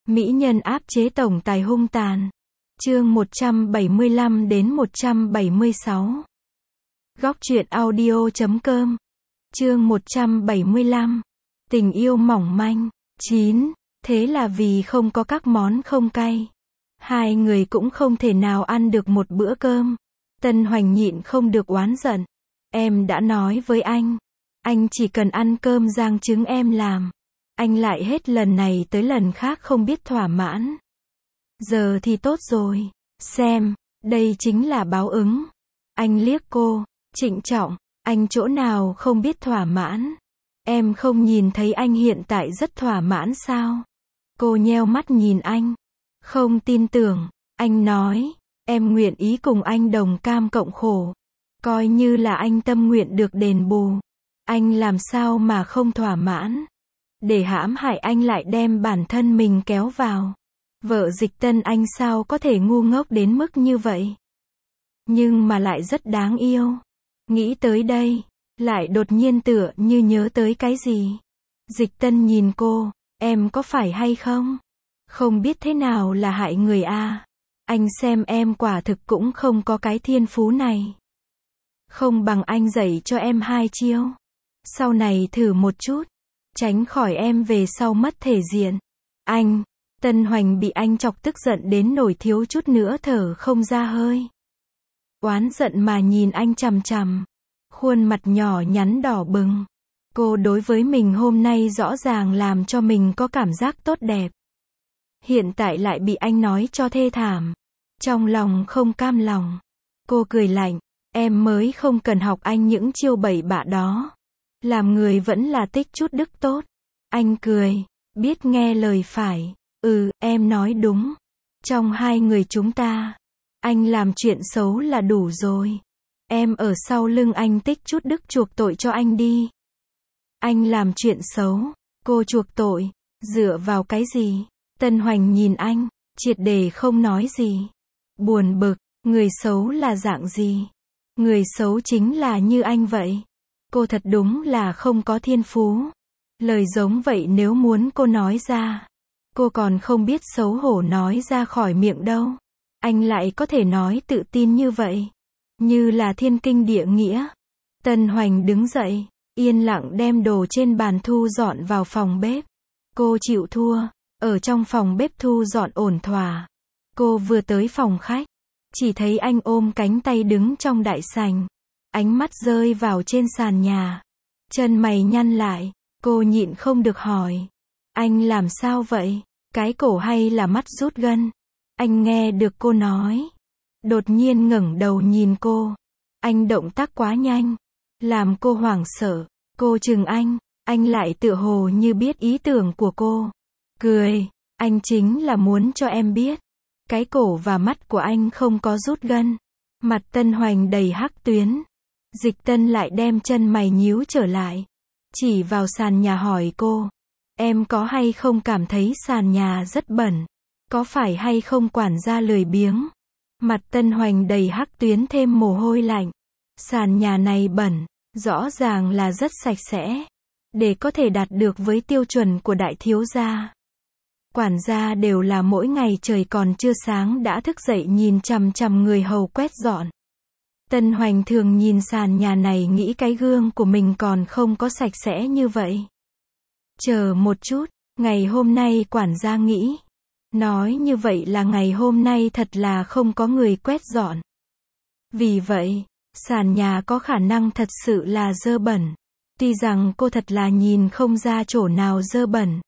Mỹ nhân áp chế tổng tài hung tàn. Chương 175 đến 176. Góc truyện audio.com. Chương 175. Tình yêu mỏng manh. 9. Thế là vì không có các món không cay, hai người cũng không thể nào ăn được một bữa cơm. Tân Hoành nhịn không được oán giận. Em đã nói với anh chỉ cần ăn cơm rang trứng em làm. Anh lại hết lần này tới lần khác không biết thỏa mãn. Giờ thì tốt rồi, xem, đây chính là báo ứng. Anh liếc cô, trịnh trọng, anh chỗ nào không biết thỏa mãn. Em không nhìn thấy anh hiện tại rất thỏa mãn sao? Cô nheo mắt nhìn anh. Không tin tưởng, anh nói, em nguyện ý cùng anh đồng cam cộng khổ. Coi như là anh tâm nguyện được đền bù. Anh làm sao mà không thỏa mãn? Để hãm hại anh lại đem bản thân mình kéo vào. Vợ Dịch Tân anh sao có thể ngu ngốc đến mức như vậy? Nhưng mà lại rất đáng yêu. Nghĩ tới đây, lại đột nhiên tựa như nhớ tới cái gì. Dịch Tân nhìn cô, em có phải hay không? Không biết thế nào là hại người a. Anh xem em quả thực cũng không có cái thiên phú này. Không bằng anh dạy cho em 2 chiêu. Sau này thử một chút, tránh khỏi em về sau mất thể diện. Anh, Tân Hoành bị anh chọc tức giận đến nổi thiếu chút nữa thở không ra hơi. Oán giận mà nhìn anh chằm chằm. Khuôn mặt nhỏ nhắn đỏ bừng. Cô đối với mình hôm nay rõ ràng làm cho mình có cảm giác tốt đẹp. Hiện tại lại bị anh nói cho thê thảm. Trong lòng không cam lòng. Cô cười lạnh, em mới không cần học anh những chiêu bậy bạ đó. Làm người vẫn là tích chút đức tốt. Anh cười, biết nghe lời phải. Em nói đúng. Trong hai người chúng ta, anh làm chuyện xấu là đủ rồi. Em ở sau lưng anh tích chút đức chuộc tội cho anh đi. Anh làm chuyện xấu, cô chuộc tội, dựa vào cái gì? Tân Hoành nhìn anh, triệt để không nói gì. Buồn bực, người xấu là dạng gì? Người xấu chính là như anh vậy. Cô thật đúng là không có thiên phú. Lời giống vậy nếu muốn cô nói ra, cô còn không biết xấu hổ nói ra khỏi miệng đâu. Anh lại có thể nói tự tin như vậy. Như là thiên kinh địa nghĩa. Tân Hoành đứng dậy, yên lặng đem đồ trên bàn thu dọn vào phòng bếp. Cô chịu thua, ở trong phòng bếp thu dọn ổn thỏa. Cô vừa tới phòng khách, chỉ thấy anh ôm cánh tay đứng trong đại sảnh. Ánh mắt rơi vào trên sàn nhà. Chân mày nhăn lại, cô nhịn không được hỏi. Anh làm sao vậy? Cái cổ hay là mắt rút gân? Anh nghe được cô nói. Đột nhiên ngẩng đầu nhìn cô. Anh động tác quá nhanh, làm cô hoảng sợ. Cô chừng anh lại tựa hồ như biết ý tưởng của cô. Cười, anh chính là muốn cho em biết. Cái cổ và mắt của anh không có rút gân. Mặt Tân Hoành đầy hắc tuyến. Dịch Tân lại đem chân mày nhíu trở lại. Chỉ vào sàn nhà hỏi cô. Em có hay không cảm thấy sàn nhà rất bẩn? Có phải hay không quản gia lười biếng? Mặt Tân Hoành đầy hắc tuyến thêm mồ hôi lạnh. Sàn nhà này bẩn, rõ ràng là rất sạch sẽ. Để có thể đạt được với tiêu chuẩn của đại thiếu gia. Quản gia đều là mỗi ngày trời còn chưa sáng đã thức dậy nhìn chằm chằm người hầu quét dọn. Tân Hoành thường nhìn sàn nhà này nghĩ cái gương của mình còn không có sạch sẽ như vậy. Chờ một chút, ngày hôm nay quản gia nghĩ. Nói như vậy là ngày hôm nay thật là không có người quét dọn. Vì vậy, sàn nhà có khả năng thật sự là dơ bẩn. Tuy rằng cô thật là nhìn không ra chỗ nào dơ bẩn.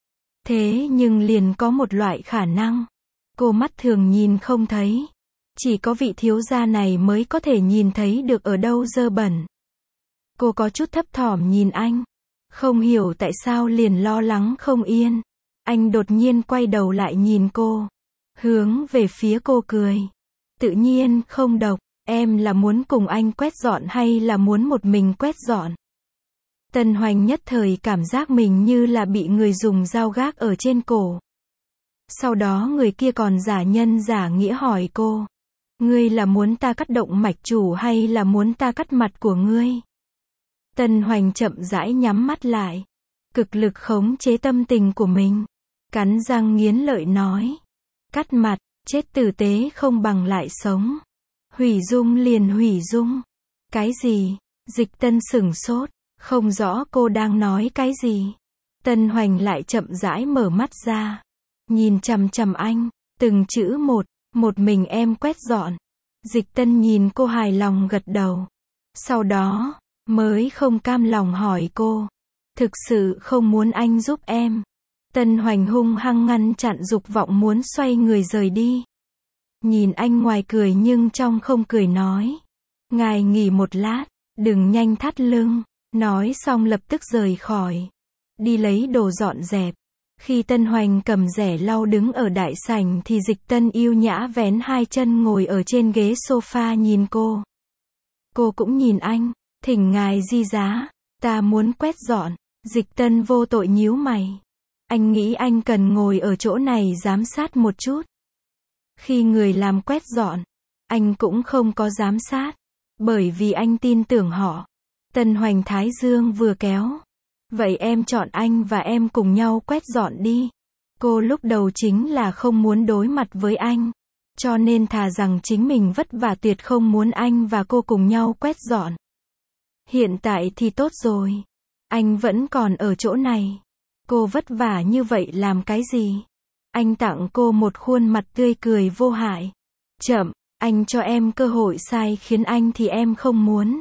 Thế nhưng liền có một loại khả năng. Cô mắt thường nhìn không thấy. Chỉ có vị thiếu gia này mới có thể nhìn thấy được ở đâu dơ bẩn. Cô có chút thấp thỏm nhìn anh. Không hiểu tại sao liền lo lắng không yên. Anh đột nhiên quay đầu lại nhìn cô. Hướng về phía cô cười. Tự nhiên không độc. Em là muốn cùng anh quét dọn hay là muốn một mình quét dọn? Tân Hoành nhất thời cảm giác mình như là bị người dùng dao gác ở trên cổ. Sau đó người kia còn giả nhân giả nghĩa hỏi cô. Ngươi là muốn ta cắt động mạch chủ hay là muốn ta cắt mặt của ngươi? Tân Hoành chậm rãi nhắm mắt lại. Cực lực khống chế tâm tình của mình. Cắn răng nghiến lợi nói. Cắt mặt, chết tử tế không bằng lại sống. Hủy dung liền hủy dung. Cái gì? Dịch Tân sửng sốt, không rõ cô đang nói cái gì. Tân Hoành lại chậm rãi mở mắt ra, nhìn chằm chằm anh, từng chữ một mình em quét dọn. Dịch Tân nhìn cô hài lòng gật đầu. Sau đó, mới không cam lòng hỏi cô. Thực sự không muốn anh giúp em. Tân Hoành hung hăng ngăn chặn dục vọng muốn xoay người rời đi. Nhìn anh ngoài cười nhưng trong không cười nói. Ngài nghỉ một lát, đừng nhanh thắt lưng. Nói xong lập tức rời khỏi. Đi lấy đồ dọn dẹp. Khi Tân Hoành cầm rẻ lau đứng ở đại sảnh thì Dịch Tân yêu nhã vén hai chân ngồi ở trên ghế sofa nhìn cô. Cô cũng nhìn anh. Thỉnh ngài di giá, ta muốn quét dọn. Dịch Tân vô tội nhíu mày. Anh nghĩ anh cần ngồi ở chỗ này giám sát một chút. Khi người làm quét dọn, anh cũng không có giám sát. Bởi vì anh tin tưởng họ. Tân Hoành thái dương vừa kéo. Vậy em chọn anh và em cùng nhau quét dọn đi. Cô lúc đầu chính là không muốn đối mặt với anh. Cho nên thà rằng chính mình vất vả tuyệt không muốn anh và cô cùng nhau quét dọn. Hiện tại thì tốt rồi. Anh vẫn còn ở chỗ này. Cô vất vả như vậy làm cái gì? Anh tặng cô một khuôn mặt tươi cười vô hại. Chậm, anh cho em cơ hội sai khiến anh thì em không muốn.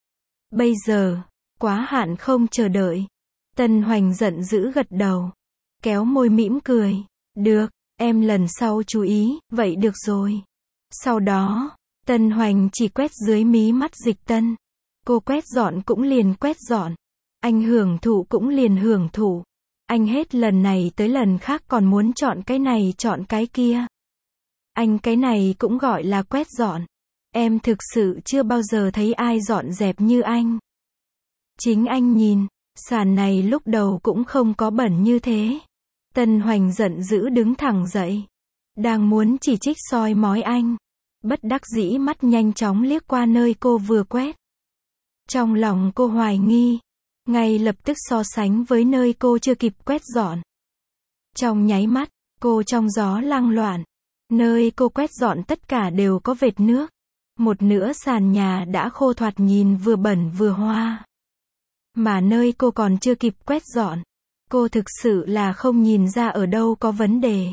Bây giờ, quá hạn không chờ đợi. Tân Hoành giận dữ gật đầu. Kéo môi mỉm cười. Được, em lần sau chú ý, vậy được rồi. Sau đó, Tân Hoành chỉ quét dưới mí mắt Dịch Tân. Cô quét dọn cũng liền quét dọn. Anh hưởng thụ cũng liền hưởng thụ. Anh hết lần này tới lần khác còn muốn chọn cái này chọn cái kia. Anh cái này cũng gọi là quét dọn. Em thực sự chưa bao giờ thấy ai dọn dẹp như anh. Chính anh nhìn, sàn này lúc đầu cũng không có bẩn như thế. Tân Hoành giận dữ đứng thẳng dậy. Đang muốn chỉ trích soi mói anh. Bất đắc dĩ mắt nhanh chóng liếc qua nơi cô vừa quét. Trong lòng cô hoài nghi. Ngay lập tức so sánh với nơi cô chưa kịp quét dọn. Trong nháy mắt, cô trong gió lăng loạn. Nơi cô quét dọn tất cả đều có vệt nước. Một nửa sàn nhà đã khô thoạt nhìn vừa bẩn vừa hoa. Mà nơi cô còn chưa kịp quét dọn, cô thực sự là không nhìn ra ở đâu có vấn đề.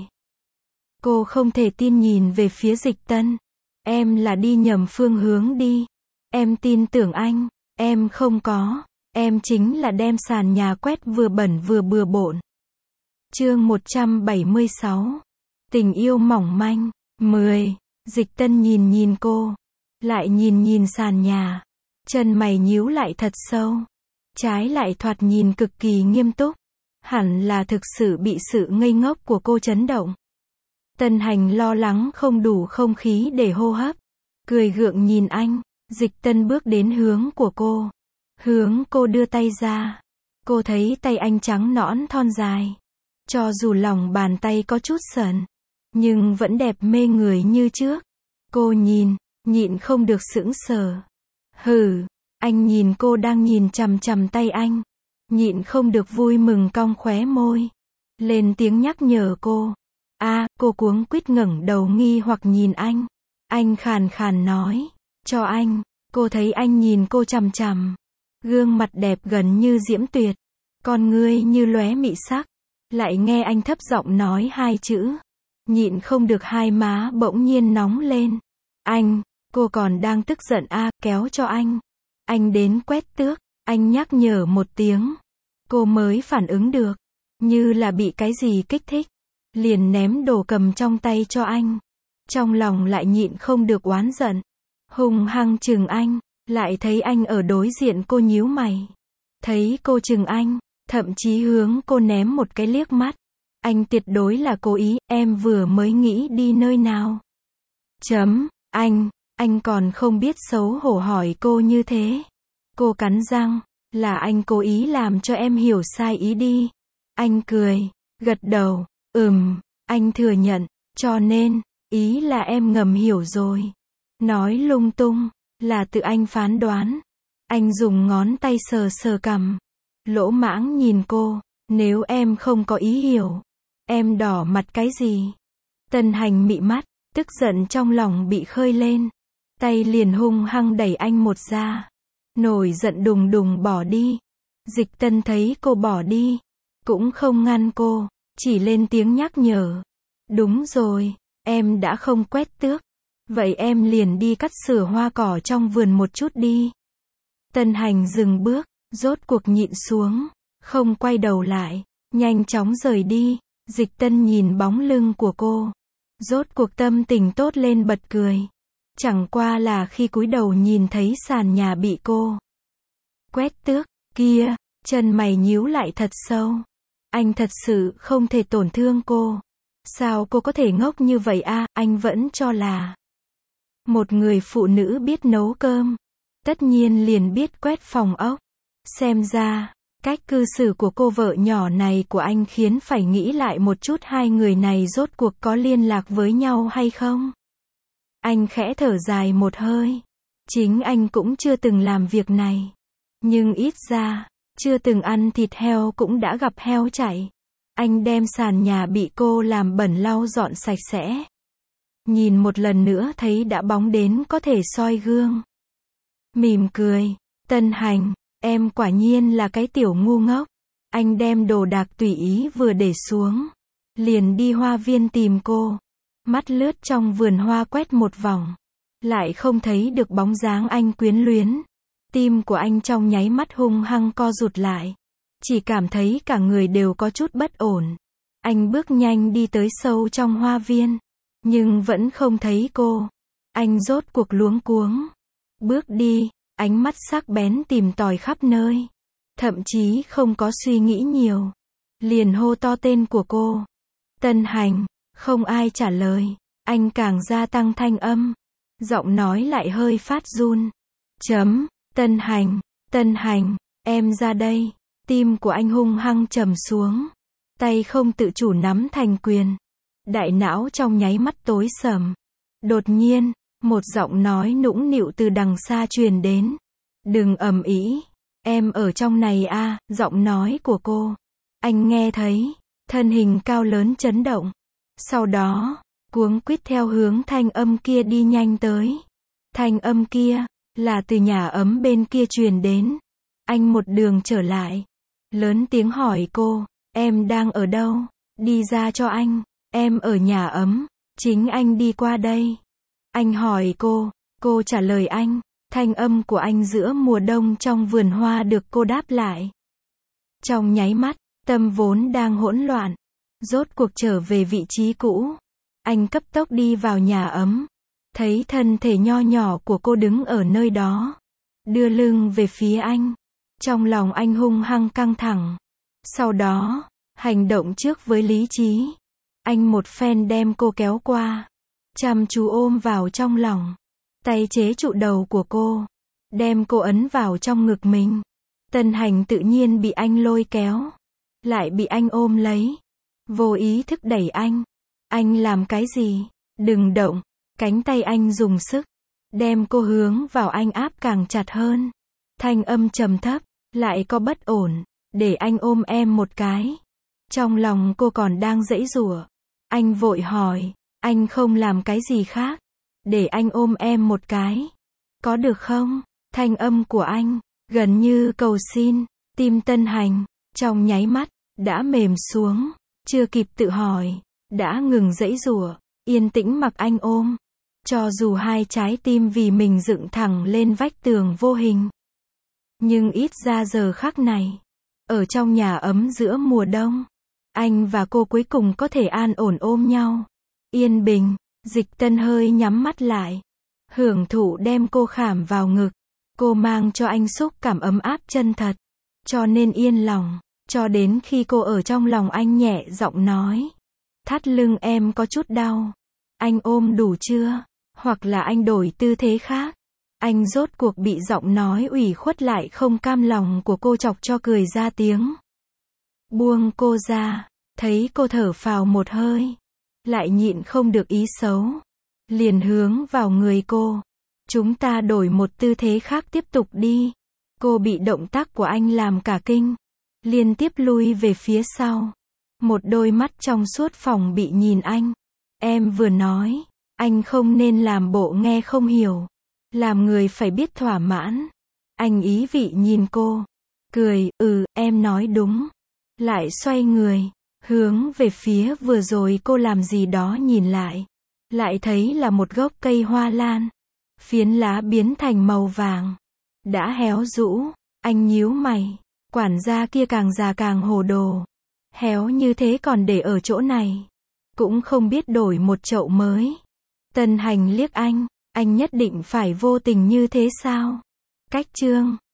Cô không thể tin nhìn về phía Dịch Tân. Em là đi nhầm phương hướng đi. Em tin tưởng anh. Em không có. Em chính là đem sàn nhà quét vừa bẩn vừa bừa bộn. Chương 176. Tình yêu mỏng manh. 10. Dịch Tân nhìn cô. Lại nhìn sàn nhà. Chân mày nhíu lại thật sâu. Trái lại thoạt nhìn cực kỳ nghiêm túc. Hẳn là thực sự bị sự ngây ngốc của cô chấn động. Tân Hành lo lắng không đủ không khí để hô hấp. Cười gượng nhìn anh. Dịch Tân bước đến hướng của cô. Hướng cô đưa tay ra. Cô thấy tay anh trắng nõn thon dài. Cho dù lòng bàn tay có chút sần, nhưng vẫn đẹp mê người như trước. Cô nhìn, nhịn không được sững sờ. Hừ, anh nhìn cô đang nhìn chằm chằm tay anh. Nhịn không được vui mừng cong khóe môi. Lên tiếng nhắc nhở cô. Cô cuống quýt ngẩng đầu nghi hoặc nhìn anh. Anh khàn khàn nói. Cho anh. Cô thấy anh nhìn cô chằm chằm. Gương mặt đẹp gần như diễm tuyệt. Con ngươi như lóe mị sắc. Lại nghe anh thấp giọng nói hai chữ. Nhịn không được hai má bỗng nhiên nóng lên. Anh, cô còn đang tức giận kéo cho anh. Anh đến quét tước, anh nhắc nhở một tiếng. Cô mới phản ứng được. Như là bị cái gì kích thích. Liền ném đồ cầm trong tay cho anh. Trong lòng lại nhịn không được oán giận. Hung hăng chừng anh. Lại thấy anh ở đối diện cô nhíu mày. Thấy cô chừng anh. Thậm chí hướng cô ném một cái liếc mắt. Anh tuyệt đối là cố ý, em vừa mới nghĩ đi nơi nào. Anh còn không biết xấu hổ hỏi cô như thế. Cô cắn răng, là anh cố ý làm cho em hiểu sai ý đi. Anh cười, gật đầu, anh thừa nhận, cho nên, ý là em ngầm hiểu rồi. Nói lung tung, là tự anh phán đoán. Anh dùng ngón tay sờ sờ cằm. Lỗ mãng nhìn cô, nếu em không có ý hiểu, Em đỏ mặt cái gì? Tân Hành mị mắt, tức giận trong lòng bị khơi lên. Tay liền hung hăng đẩy anh một ra. Nổi giận đùng đùng bỏ đi. Dịch Tân thấy cô bỏ đi, cũng không ngăn cô, chỉ lên tiếng nhắc nhở. Đúng rồi, em đã không quét tước. Vậy em liền đi cắt sửa hoa cỏ trong vườn một chút đi. Tân Hành dừng bước, rốt cuộc nhịn xuống, không quay đầu lại, nhanh chóng rời đi. Dịch Tân nhìn bóng lưng của cô, rốt cuộc tâm tình tốt lên bật cười. Chẳng qua là khi cúi đầu nhìn thấy sàn nhà bị cô quét tước, kia, chân mày nhíu lại thật sâu. Anh thật sự không thể tổn thương cô. Sao cô có thể ngốc như vậy a? Anh vẫn cho là một người phụ nữ biết nấu cơm, tất nhiên liền biết quét phòng ốc. Xem ra, cách cư xử của cô vợ nhỏ này của anh khiến phải nghĩ lại một chút hai người này rốt cuộc có liên lạc với nhau hay không. Anh khẽ thở dài một hơi. Chính anh cũng chưa từng làm việc này. Nhưng ít ra, chưa từng ăn thịt heo cũng đã gặp heo chạy. Anh đem sàn nhà bị cô làm bẩn lau dọn sạch sẽ. Nhìn một lần nữa thấy đã bóng đến có thể soi gương. Mỉm cười, Tân Hành, em quả nhiên là cái tiểu ngu ngốc. Anh đem đồ đạc tùy ý vừa để xuống, liền đi hoa viên tìm cô. Mắt lướt trong vườn hoa quét một vòng, lại không thấy được bóng dáng anh quyến luyến. Tim của anh trong nháy mắt hung hăng co rụt lại. Chỉ cảm thấy cả người đều có chút bất ổn. Anh bước nhanh đi tới sâu trong hoa viên, nhưng vẫn không thấy cô. Anh rốt cuộc luống cuống. Bước đi, ánh mắt sắc bén tìm tòi khắp nơi. Thậm chí không có suy nghĩ nhiều. Liền hô to tên của cô. Tân Hành, không ai trả lời. Anh càng gia tăng thanh âm. Giọng nói lại hơi phát run. Tân Hành, em ra đây. Tim của anh hung hăng trầm xuống. Tay không tự chủ nắm thành quyền. Đại não trong nháy mắt tối sầm. Đột nhiên, một giọng nói nũng nịu từ đằng xa truyền đến. Đừng ầm ĩ, em ở trong này a. Giọng nói của cô. Anh nghe thấy, thân hình cao lớn chấn động. Sau đó, cuống quýt theo hướng thanh âm kia đi nhanh tới. Thanh âm kia, là từ nhà ấm bên kia truyền đến. Anh một đường trở lại. Lớn tiếng hỏi cô, em đang ở đâu? Đi ra cho anh, em ở nhà ấm, chính anh đi qua đây. Anh hỏi cô trả lời anh, thanh âm của anh giữa mùa đông trong vườn hoa được cô đáp lại. Trong nháy mắt, tâm vốn đang hỗn loạn, rốt cuộc trở về vị trí cũ. Anh cấp tốc đi vào nhà ấm, thấy thân thể nho nhỏ của cô đứng ở nơi đó, đưa lưng về phía anh. Trong lòng anh hung hăng căng thẳng. Sau đó, hành động trước với lý trí. Anh một phen đem cô kéo qua, chăm chú ôm vào trong lòng. Tay chế trụ đầu của cô, đem cô ấn vào trong ngực mình. Tân Hành tự nhiên bị anh lôi kéo, lại bị anh ôm lấy. Vô ý thức đẩy anh. Anh làm cái gì? Đừng động. Cánh tay anh dùng sức, đem cô hướng vào anh áp càng chặt hơn. Thanh âm trầm thấp, lại có bất ổn. Để anh ôm em một cái. Trong lòng cô còn đang giãy giụa. Anh vội hỏi, anh không làm cái gì khác. Để anh ôm em một cái. Có được không? Thanh âm của anh, gần như cầu xin. Tim Tân Hành, trong nháy mắt, đã mềm xuống. Chưa kịp tự hỏi, đã ngừng giãy giụa, yên tĩnh mặc anh ôm. Cho dù hai trái tim vì mình dựng thẳng lên vách tường vô hình. Nhưng ít ra giờ khắc này, ở trong nhà ấm giữa mùa đông, anh và cô cuối cùng có thể an ổn ôm nhau. Yên bình, Dịch Tân hơi nhắm mắt lại, hưởng thụ đem cô khảm vào ngực. Cô mang cho anh xúc cảm ấm áp chân thật, cho nên yên lòng, cho đến khi cô ở trong lòng anh nhẹ giọng nói. Thắt lưng em có chút đau. Anh ôm đủ chưa? Hoặc là anh đổi tư thế khác? Anh rốt cuộc bị giọng nói ủy khuất lại không cam lòng của cô chọc cho cười ra tiếng. Buông cô ra, thấy cô thở phào một hơi, lại nhịn không được ý xấu, liền hướng vào người cô. Chúng ta đổi một tư thế khác tiếp tục đi. Cô bị động tác của anh làm cả kinh, liên tiếp lui về phía sau. Một đôi mắt trong suốt phòng bị nhìn anh. Em vừa nói, anh không nên làm bộ nghe không hiểu. Làm người phải biết thỏa mãn. Anh ý vị nhìn cô. Cười, em nói đúng. Lại xoay người, hướng về phía vừa rồi cô làm gì đó nhìn lại. Lại thấy là một gốc cây hoa lan. Phiến lá biến thành màu vàng. Đã héo rũ. Anh nhíu mày. Quản gia kia càng già càng hồ đồ. Héo như thế còn để ở chỗ này. Cũng không biết đổi một chậu mới. Tân Hành liếc anh nhất định phải vô tình như thế sao? Cách chương